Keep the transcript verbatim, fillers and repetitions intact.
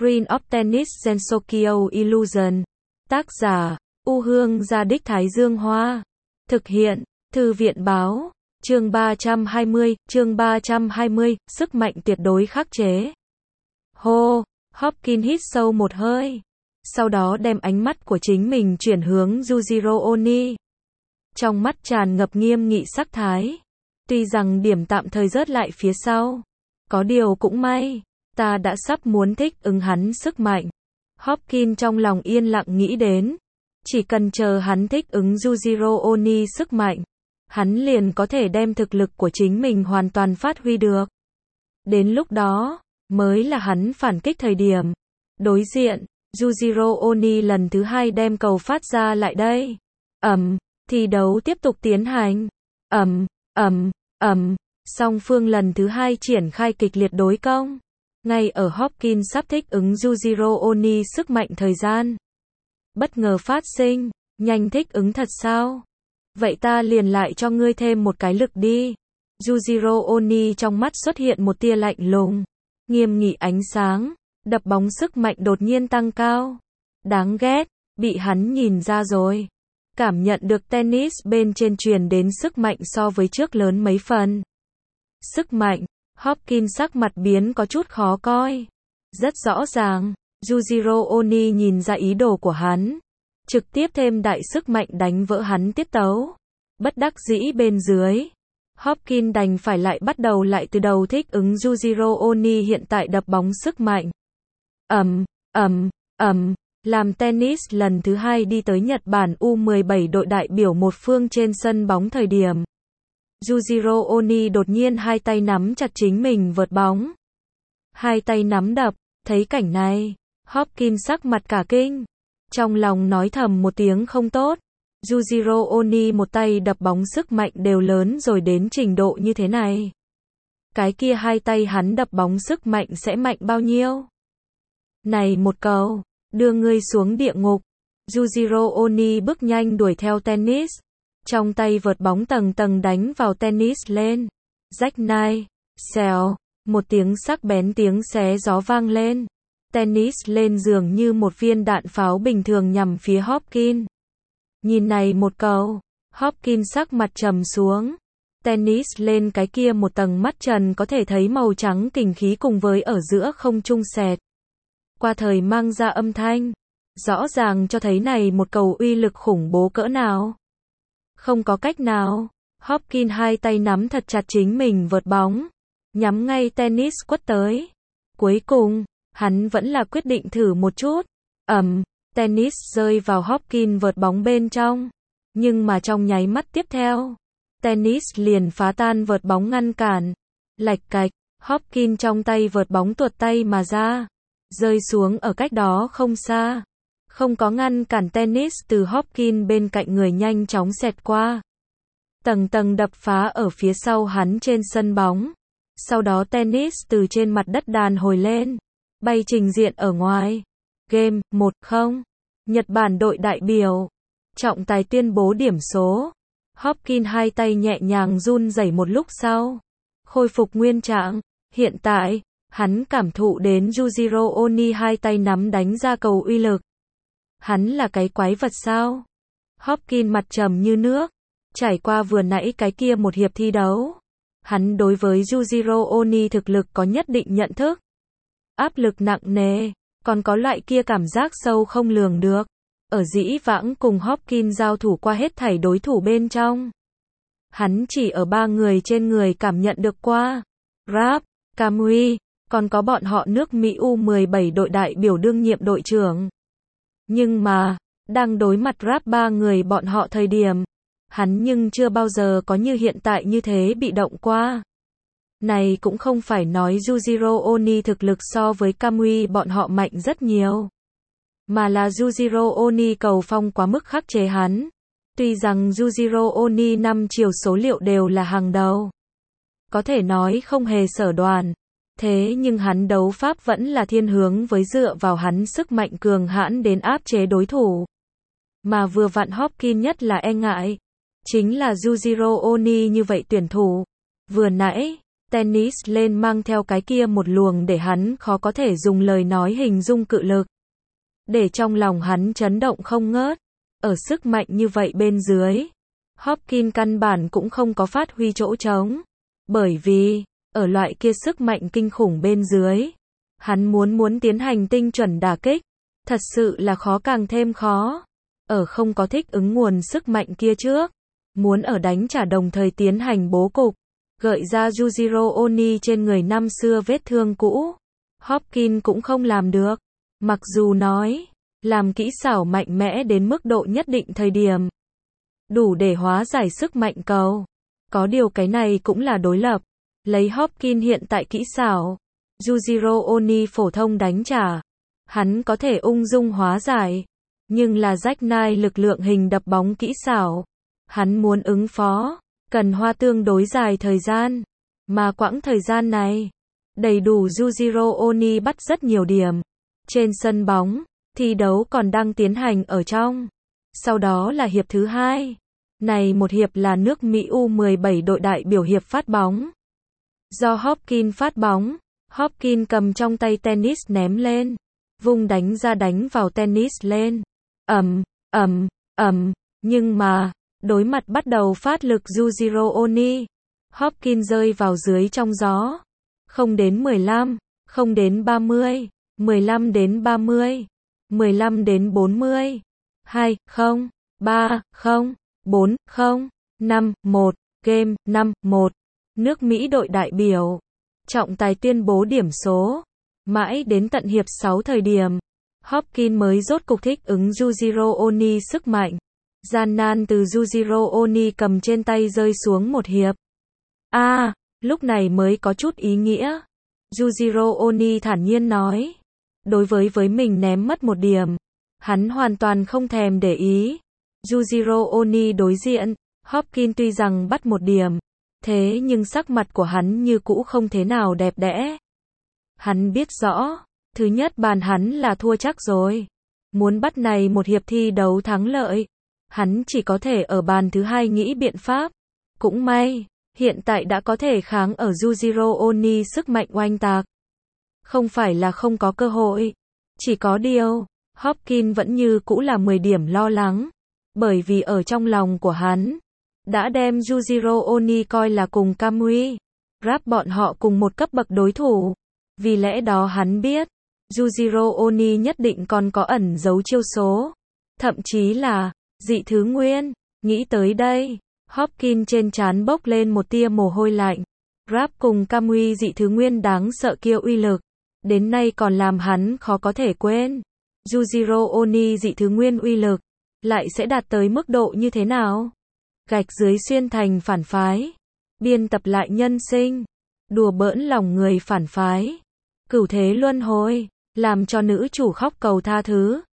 Green of Tennis Gensokyo Illusion. Tác giả, U Hương Gia Đích Thái Dương Hoa. Thực hiện, Thư viện Báo. Chương ba trăm hai mươi, chương ba trăm hai mươi, sức mạnh tuyệt đối khắc chế. Hô, Hopkins hít sâu một hơi. Sau đó đem ánh mắt của chính mình chuyển hướng Yujiro Oni. Trong mắt tràn ngập nghiêm nghị sắc thái. Tuy rằng điểm tạm thời rớt lại phía sau. Có điều cũng may, ta đã sắp muốn thích ứng hắn sức mạnh. Hopkins trong lòng yên lặng nghĩ đến. Chỉ cần chờ hắn thích ứng Yujiro Oni sức mạnh, hắn liền có thể đem thực lực của chính mình hoàn toàn phát huy được. Đến lúc đó, mới là hắn phản kích thời điểm. Đối diện, Yujiro Oni lần thứ hai đem cầu phát ra lại đây. Ầm, thi đấu tiếp tục tiến hành. Ầm, ầm, ầm, song phương lần thứ hai triển khai kịch liệt đối công. Ngay ở Hopkins sắp thích ứng Yujiro Oni sức mạnh thời gian. Bất ngờ phát sinh, nhanh thích ứng thật sao? Vậy ta liền lại cho ngươi thêm một cái lực đi. Yujiro Oni trong mắt xuất hiện một tia lạnh lùng, nghiêm nghị ánh sáng, đập bóng sức mạnh đột nhiên tăng cao. Đáng ghét, bị hắn nhìn ra rồi. Cảm nhận được tennis bên trên truyền đến sức mạnh so với trước lớn mấy phần. Sức mạnh, Hopkins sắc mặt biến có chút khó coi. Rất rõ ràng, Yujiro Oni nhìn ra ý đồ của hắn. Trực tiếp thêm đại sức mạnh đánh vỡ hắn tiết tấu. Bất đắc dĩ bên dưới, Hopkins đành phải lại bắt đầu lại từ đầu thích ứng Yujiro Oni hiện tại đập bóng sức mạnh. Ầm, ầm, ầm, làm tennis lần thứ hai đi tới Nhật Bản U mười bảy đội đại biểu một phương trên sân bóng thời điểm. Yujiro Oni đột nhiên hai tay nắm chặt chính mình vợt bóng. Hai tay nắm đập, thấy cảnh này, Hopkins sắc mặt cả kinh. Trong lòng nói thầm một tiếng không tốt. Yujiro Oni một tay đập bóng sức mạnh đều lớn rồi đến trình độ như thế này. Cái kia hai tay hắn đập bóng sức mạnh sẽ mạnh bao nhiêu? Này một cầu, đưa ngươi xuống địa ngục. Yujiro Oni bước nhanh đuổi theo tennis. Trong tay vợt bóng tầng tầng đánh vào tennis lên. Rách nai, xèo, một tiếng sắc bén tiếng xé gió vang lên. Tennis lên dường như một viên đạn pháo bình thường nhằm phía Hopkins. Nhìn này một cầu, Hopkins sắc mặt trầm xuống. Tennis lên cái kia một tầng mắt trần có thể thấy màu trắng kình khí cùng với ở giữa không trung xẹt qua thời mang ra âm thanh. Rõ ràng cho thấy này một cầu uy lực khủng bố cỡ nào. Không có cách nào, Hopkins hai tay nắm thật chặt chính mình vợt bóng, nhắm ngay tennis quất tới. Cuối cùng, hắn vẫn là quyết định thử một chút. Ầm, tennis rơi vào Hopkins vợt bóng bên trong. Nhưng mà trong nháy mắt tiếp theo, tennis liền phá tan vợt bóng ngăn cản. Lạch cạch, Hopkins trong tay vợt bóng tuột tay mà ra, rơi xuống ở cách đó không xa. Không có ngăn cản tennis từ Hopkins bên cạnh người nhanh chóng xẹt qua. Tầng tầng đập phá ở phía sau hắn trên sân bóng. Sau đó tennis từ trên mặt đất đàn hồi lên, bay trình diện ở ngoài. Game, một không. Nhật Bản đội đại biểu. Trọng tài tuyên bố điểm số. Hopkins hai tay nhẹ nhàng run rẩy một lúc sau. Khôi phục nguyên trạng. Hiện tại, hắn cảm thụ đến Yujiro Oni hai tay nắm đánh ra cầu uy lực. Hắn là cái quái vật sao? Hopkins mặt trầm như nước. Trải qua vừa nãy cái kia một hiệp thi đấu, hắn đối với Yujiro Oni thực lực có nhất định nhận thức. Áp lực nặng nề, còn có loại kia cảm giác sâu không lường được. Ở dĩ vãng cùng Hopkins giao thủ qua hết thảy đối thủ bên trong, hắn chỉ ở ba người trên người cảm nhận được qua. Rap, Kamui, còn có bọn họ nước Mỹ U mười bảy đội đại biểu đương nhiệm đội trưởng. Nhưng mà, đang đối mặt Rap ba người bọn họ thời điểm, hắn nhưng chưa bao giờ có như hiện tại như thế bị động qua. Này cũng không phải nói Yujiro Oni thực lực so với Kamui bọn họ mạnh rất nhiều, mà là Yujiro Oni cầu phong quá mức khắc chế hắn. Tuy rằng Yujiro Oni năm chiều số liệu đều là hàng đầu, có thể nói không hề sở đoàn, thế nhưng hắn đấu pháp vẫn là thiên hướng với dựa vào hắn sức mạnh cường hãn đến áp chế đối thủ. Mà vừa vặn Hopkins nhất là e ngại chính là Yujiro Oni như vậy tuyển thủ. Vừa nãy, tennis lên mang theo cái kia một luồng để hắn khó có thể dùng lời nói hình dung cự lực. Để trong lòng hắn chấn động không ngớt. Ở sức mạnh như vậy bên dưới, Hopkins căn bản cũng không có phát huy chỗ trống. Bởi vì, ở loại kia sức mạnh kinh khủng bên dưới, hắn muốn muốn tiến hành tinh chuẩn đả kích, thật sự là khó càng thêm khó. Ở không có thích ứng nguồn sức mạnh kia trước, muốn ở đánh trả đồng thời tiến hành bố cục, gợi ra Yujiro Oni trên người năm xưa vết thương cũ, Hopkins cũng không làm được. Mặc dù nói, làm kỹ xảo mạnh mẽ đến mức độ nhất định thời điểm, đủ để hóa giải sức mạnh cầu. Có điều cái này cũng là đối lập. Lấy Hopkins hiện tại kỹ xảo, Yujiro Oni phổ thông đánh trả, hắn có thể ung dung hóa giải. Nhưng là Jack Knight lực lượng hình đập bóng kỹ xảo, hắn muốn ứng phó, cần hoa tương đối dài thời gian. Mà quãng thời gian này, đầy đủ Yujiro Oni bắt rất nhiều điểm. Trên sân bóng, thi đấu còn đang tiến hành ở trong. Sau đó là hiệp thứ hai. Này một hiệp là nước Mỹ U mười bảy đội đại biểu hiệp phát bóng. Do Hopkins phát bóng, Hopkins cầm trong tay tennis ném lên, vung đánh ra đánh vào tennis lên. Ầm, ầm, ầm, nhưng mà, đối mặt bắt đầu phát lực Yujiro Oni, Hopkins rơi vào dưới trong gió. Không đến mười lăm, không đến ba mươi, mười lăm đến ba mươi, mười lăm đến bốn mươi, hai, không, ba, không, bốn, không, năm, một, game, năm, một. Nước Mỹ đội đại biểu. Trọng tài tuyên bố điểm số. Mãi đến tận hiệp sáu thời điểm, Hopkins mới rốt cục thích ứng Yujiro Oni sức mạnh. Gian nan từ Yujiro Oni cầm trên tay rơi xuống một hiệp. A, à, lúc này mới có chút ý nghĩa. Yujiro Oni thản nhiên nói. Đối với với mình ném mất một điểm, hắn hoàn toàn không thèm để ý. Yujiro Oni đối diện, Hopkins tuy rằng bắt một điểm, thế nhưng sắc mặt của hắn như cũ không thế nào đẹp đẽ. Hắn biết rõ, thứ nhất bàn hắn là thua chắc rồi. Muốn bắt này một hiệp thi đấu thắng lợi, hắn chỉ có thể ở bàn thứ hai nghĩ biện pháp. Cũng may, hiện tại đã có thể kháng ở Yujiro Oni sức mạnh oanh tạc. Không phải là không có cơ hội, chỉ có điều, Hopkins vẫn như cũ là mười điểm lo lắng, bởi vì ở trong lòng của hắn, đã đem Yujiro Oni coi là cùng Kamui Rap bọn họ cùng một cấp bậc đối thủ. Vì lẽ đó hắn biết, Yujiro Oni nhất định còn có ẩn giấu chiêu số, thậm chí là dị thứ nguyên. Nghĩ tới đây, Hopkins trên trán bốc lên một tia mồ hôi lạnh. Rap cùng Kamui dị thứ nguyên đáng sợ kia uy lực, đến nay còn làm hắn khó có thể quên. Yujiro Oni dị thứ nguyên uy lực, lại sẽ đạt tới mức độ như thế nào? Gạch dưới xuyên thành phản phái, biên tập lại nhân sinh, đùa bỡn lòng người phản phái, cửu thế luân hồi, làm cho nữ chủ khóc cầu tha thứ.